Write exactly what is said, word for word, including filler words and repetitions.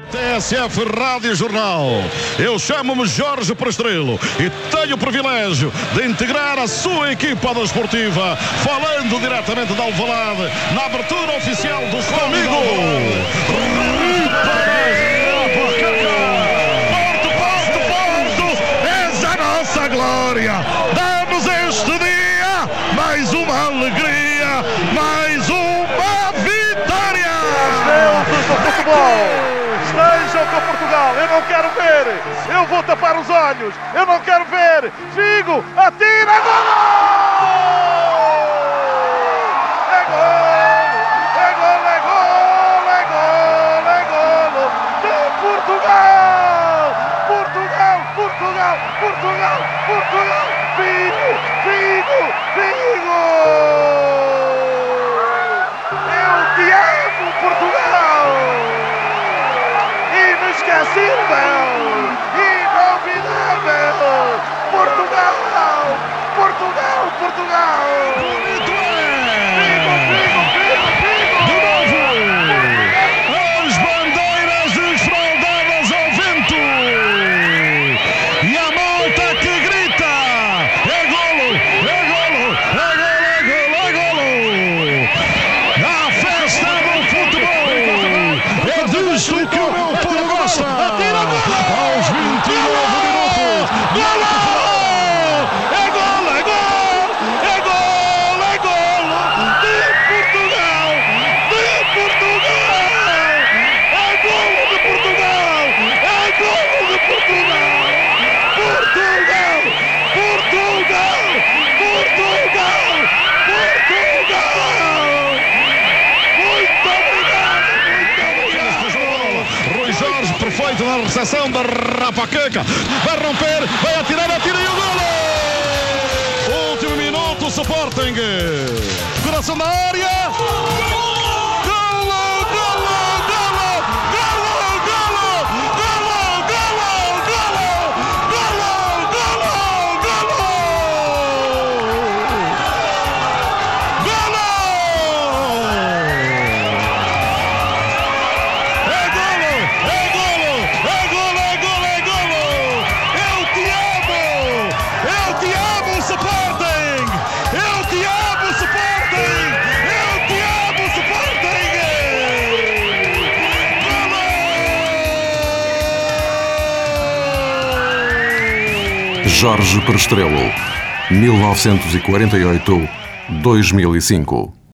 T S F Rádio Jornal. Eu chamo-me Jorge Prestrelo e tenho o privilégio de integrar a sua equipa desportiva, falando diretamente de Alvalade, na abertura oficial do Flamengo. Porto, Porto, Porto, és a nossa glória. Damos este dia mais uma alegria, mais uma vitória. Deuses do futebol, estejam com Portugal. Eu não quero ver, eu vou tapar os olhos. Eu não quero ver. Figo, atira, gol! É gol, é gol, é gol, é gol, é gol de Portugal! Portugal, Portugal, Portugal, Portugal! Figo, Figo, Figo! Eu te amo, Portugal! Inesquecível! Inovidável! Portugal! Portugal! Portugal! Bonito é! Figo, Figo, Figo, Figo! De novo! As bandeiras desfraldadas ao vento! E a malta que grita! É golo! É golo! É golo! É golo! É golo! A festa do futebol! É disto que o meu povo gosta! Aos vinte e nove minutos! Golo! É golo! É golo! É golo! É golo! De Portugal! De Portugal! É golo de Portugal! É golo de Portugal! Portugal! Portugal! Portugal! Portugal! Muito obrigado! Muito obrigado! Rui Jorge, perfeito na recepção da Rapaqueca. Vai romper, vai atirar, atira e o golo! Último minuto, Sporting. Coração da área. Golo, golo, golo, golo, golo, golo, golo, golo, golo, golo, golo! É golo! É golo! É golo! É golo! É golo! Eu te amo! Eu te amo, Sporting! Eu te amo, Sporting! Eu te amo, Sporting! Golo! Jorge Prestrelo, mil novecentos e quarenta e oito a dois mil e cinco.